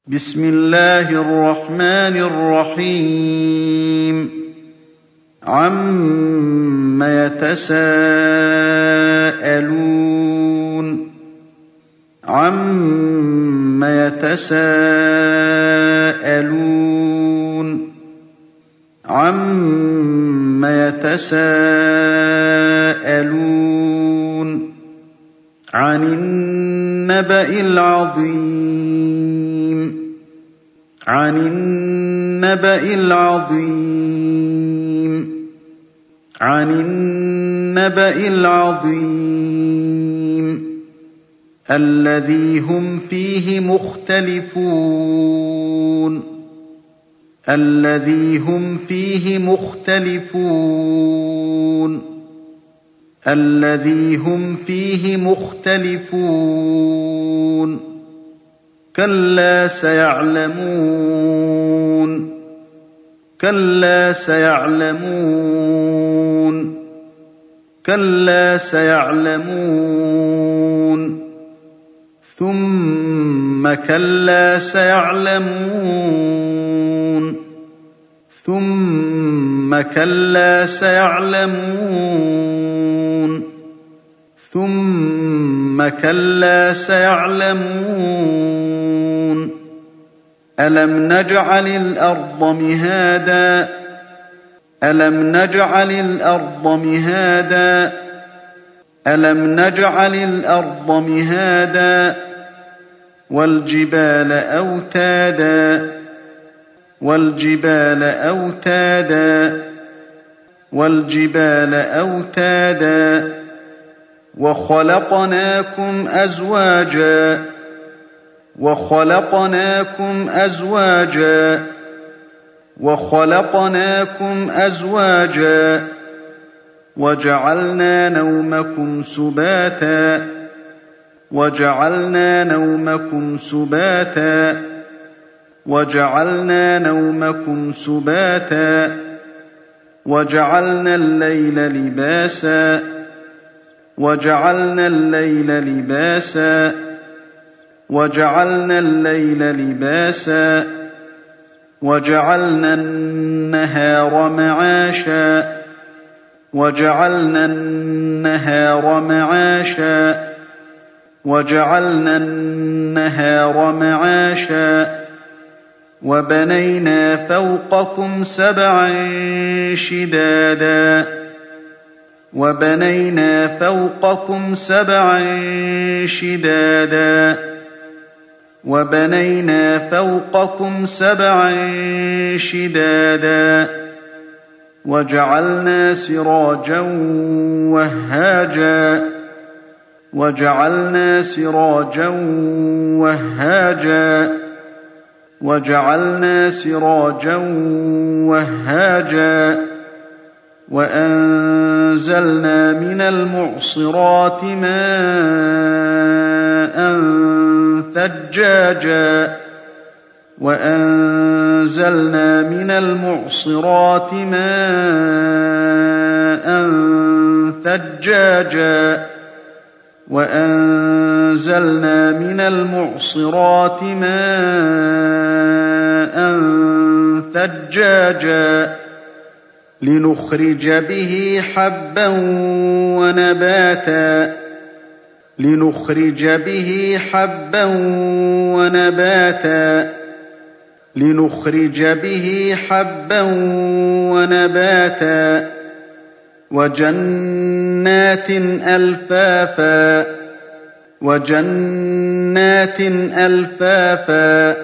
بسم الله الرحمن الرحيم عَمَّ يَتَسَاءَلُونَ عَمَّ يَتَسَاءَلُونَ عَمَّ يَتَسَاءَلُونَ عَنِ النَّبَإِ الْعَظِيمِ عَنِ النَّبَإِ الْعَظِيمِ عَنِ النَّبَإِ الْعَظِيمِ الَّذِي هُمْ فِيهِ مُخْتَلِفُونَ الَّذِي هُمْ فِيهِ مُخْتَلِفُونَ الَّذِي هُمْ فِيهِ مُخْتَلِفُونَ كَلَّا سَيَعْلَمُونَ كَلَّا سَيَعْلَمُونَ كَلَّا سَيَعْلَمُونَ ثُمَّ كَلَّا سَيَعْلَمُونَ ثُمَّ كَلَّا سَيَعْلَمُونَ ثُمَّ كَلَّا سَيَعْلَمُونَ أَلَمْ نَجْعَلِ الْأَرْضَ مِهَادًا أَلَمْ نَجْعَلِ الْأَرْضَ مِهَادًا أَلَمْ نَجْعَلِ الْأَرْضَ مِهَادًا وَالْجِبَالَ أَوْتَادًا وَالْجِبَالَ أَوْتَادًا وَالْجِبَالَ أَوْتَادًا وَخَلَقْنَاكُمْ أَزْوَاجًا وَخَلَقْنَاكُمْ أَزْوَاجًا وَخَلَقْنَاكُمْ أَزْوَاجًا وَجَعَلْنَا نَوْمَكُمْ سُبَاتًا وَجَعَلْنَا نَوْمَكُمْ سُبَاتًا وَجَعَلْنَا نَوْمَكُمْ سُبَاتًا وَجَعَلْنَا اللَّيْلَ لِبَاسًا وَجَعَلْنَا اللَّيْلَ لِبَاسًا وَجَعَلْنَا اللَّيْلَ لِبَاسًا وَجَعَلْنَا النَّهَارَ مَعَاشًا وَجَعَلْنَا النَّهَارَ مَعَاشًا وَجَعَلْنَا النَّهَارَ مَعَاشًا وَبَنَيْنَا فَوْقَكُمْ سَبْعًا شِدَادًا وَبَنَيْنَا فَوْقَكُمْ سَبْعًا شِدَادًا وَبَنَيْنَا فَوْقَكُمْ سَبْعًا شِدَادًا وَجَعَلْنَا سِرَاجًا وَهَّاجًا وَجَعَلْنَا سِرَاجًا وَهَّاجًا وَجَعَلْنَا سِرَاجًا وَهَّاجًا وَأَنزَلْنَا مِنَ الْمُعْصِرَاتِ مَاءً ثَجَّاجًا وَأَنزَلْنَا مِنَ الْمُعْصِرَاتِ مَاءً ثَجَّاجًا وَأَنزَلْنَا مِنَ الْمُعْصِرَاتِ مَاءً ثَجَّاجًا لِّنُخْرِجَ بِهِ حَبًّا وَنَبَاتًا لِّنُخْرِجَ بِهِ حَبًّا وَنَبَاتًا لِّنُخْرِجَ بِهِ حَبًّا وَنَبَاتًا وَجَنَّاتٍ أَلْفَافًا وَجَنَّاتٍ أَلْفَافًا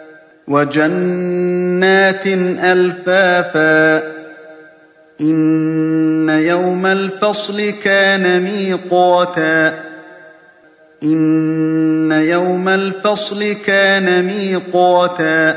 وَجَنَّاتٍ أَلْفَافًا إِنَّ يَوْمَ الْفَصْلِ كَانَ مِيقَاتًا إِنَّ يَوْمَ الْفَصْلِ كَانَ مِيقَاتًا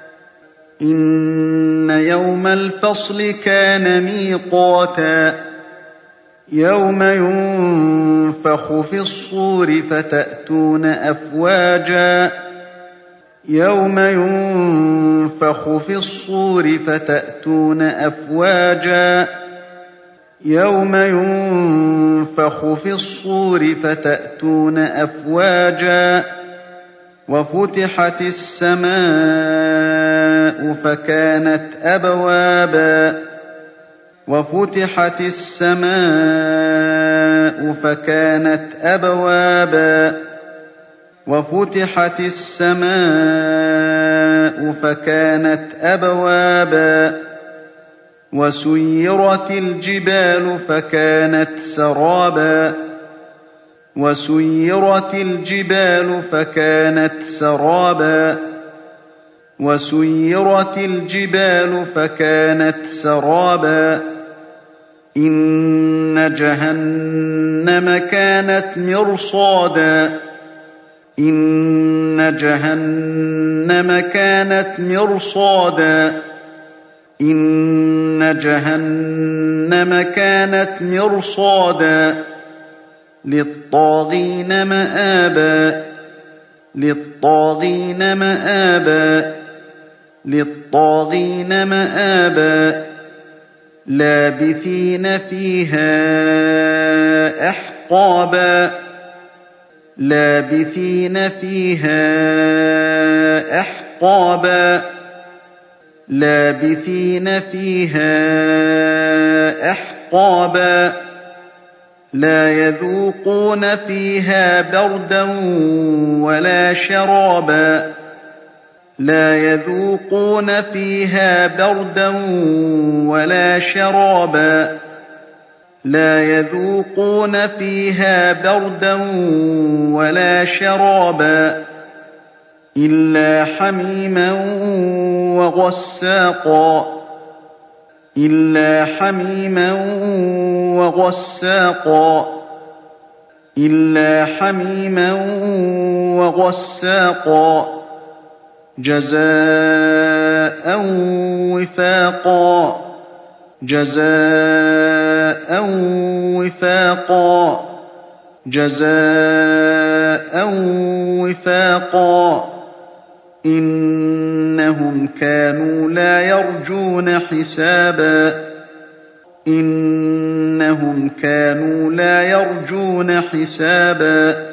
إِنَّ يَوْمَ الْفَصْلِ كَانَ مِيقَاتًا يَوْمَ يُنفَخُ فِي الصُّورِ فَتَأْتُونَ أَفْوَاجًا يَوْمَ يُنفَخُ فِي الصُّورِ فَتَأْتُونَ أَفْوَاجًا يَوْمَ يُنفَخُ فِي الصُّورِ فَتَأْتُونَ أَفْوَاجًا وفتحت السماء فكانت أبوابا وفتحت السماء فكانت أبوابا وفتحت السماء فكانت أبوابا وسيرت الجبال فكانت سرابا وسيرت الجبال فكانت سرابا وسيرت الجبال فكانت سرابا إن جهنم كانت مرصادا إن جهنم كانت مرصادا إن جهنم كانت مرصادا للطاغين مآبا للطاغين مآبا للطاغين مآبا لابثين فيها أحقابا لابثين فيها أحقابا لابثين فيها أحقابا لا يذوقون فيها بردا ولا شرابا لا يذوقون فيها بردا ولا شرابا لا يذوقون فيها بردا ولا شرابا إلا حميما وغساقا إلا حميما وغساقا إلا حميما وغساقا جزاء وفاقا جزاء وفاقا جزاء وفاقا إنهم كانوا لا يرجون حسابا إنهم كانوا لا يرجون حسابا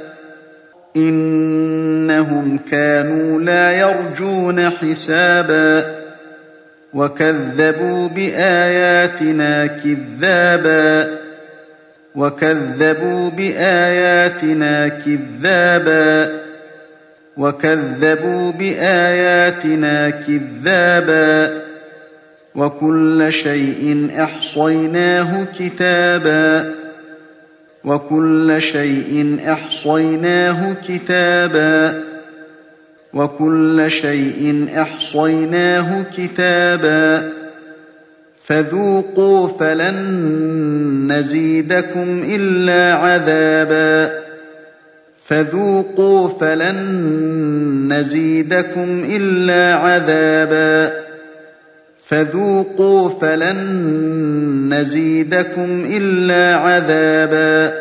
إنهم كانوا لا يرجون حسابا وكذبوا بآياتنا كذابا وكذبوا بآياتنا كذابا وكذبوا بآياتنا كذابا وكل شيء أحصيناه كتابا وكل شيء أحصيناه كتابا وكل شيء أحصيناه كتابا فذوقوا فلن نزيدكم إلا عذابا فذوقوا فلن نزيدكم إلا عذابا فذوقوا فلن نزيدكم إلا عذابا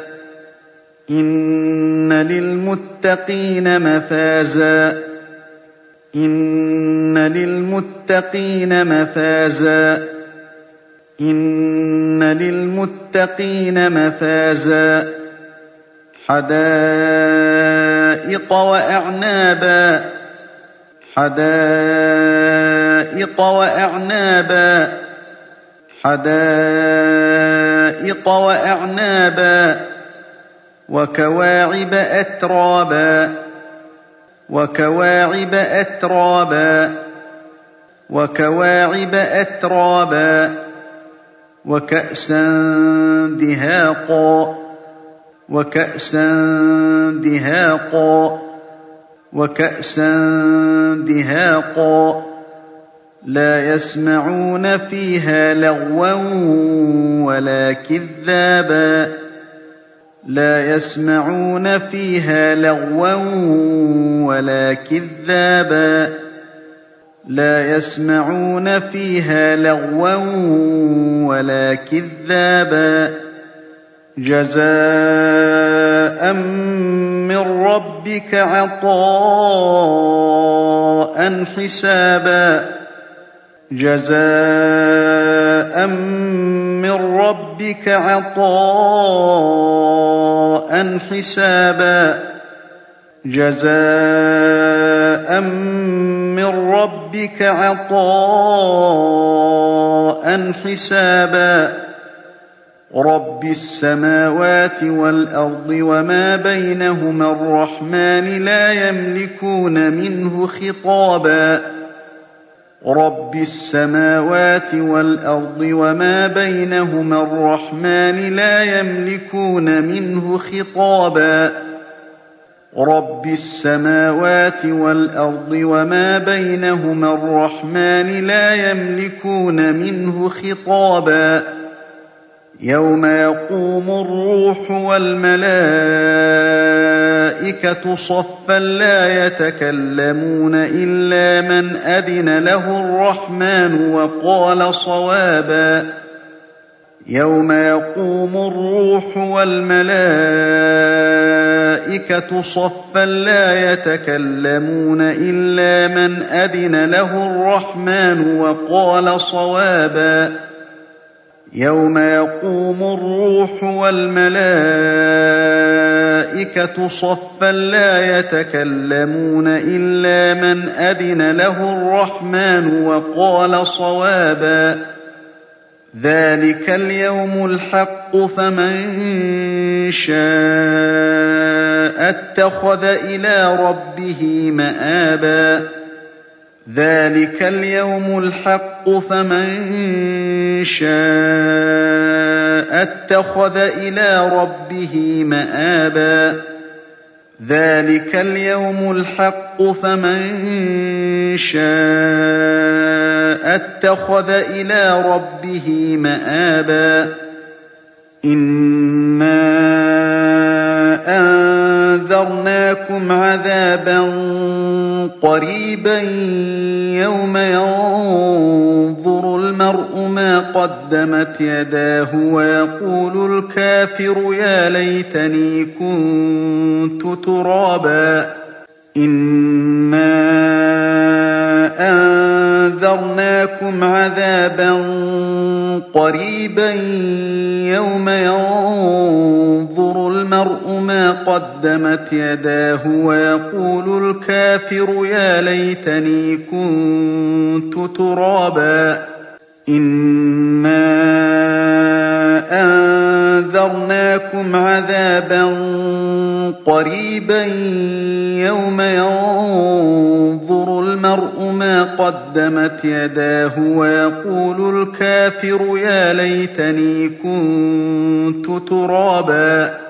إن للمتقين مفازا إن للمتقين مفازا إن للمتقين مفازا حدائق وأعنابا حدائق وأعنابا حدائق وأعنابا وكواعب أترابا وكواعب أترابا وكواعب أترابا وكأسا دهاقا وكأسا دهاقا وكأسا دهاقا لا يسمعون فيها لغوا ولا كذابا لا يسمعون فيها لغوا ولا كذابا لا يسمعون فيها لغوا ولا كذابا جزاء من ربك عطاء حسابا جزاء من ربك عطاء حسابا جزاء من ربك عطاء حسابا رب السماوات والأرض وما بينهما الرحمن لا يملكون منه خطابا رب السماوات والأرض وما بينهما الرحمن لا يملكون منه خطابا رب السماوات والأرض وما بينهما الرحمن لا يملكون منه خطابا يوم يقوم الروح والملائكة صفا لا يتكلمون إلا من أذن له الرحمن وقال صوابا يوم يقوم الروح والملائكة صفا لا يتكلمون إلا من أذن له الرحمن وقال صوابا يوم يقوم الروح والملائكة صفا لا يتكلمون إلا من أذن له الرحمن وقال صوابا ذلك اليوم الحق فمن شاء اتخذ إلى ربه مآبا ذلك اليوم الحق فمن شاء اتخذ إلى ربه مآبا ذلك اليوم الحق فمن شاء اتخذ إلى ربه مآبا إنا أنذرناكم عذابا قريبا يوم ينظر المرء ما قدمت يداه ويقول الكافر يا ليتني كنت ترابا إنا أنذرناكم عذابا قريبا يوم ينظر المرء ما قدمت يداه ويقول الكافر يا ليتني كنت ترابا إنا أنذرناكم عذابا قريبا يوم ينظر المرء ما قدمت يداه ويقول الكافر يا ليتني كنت ترابا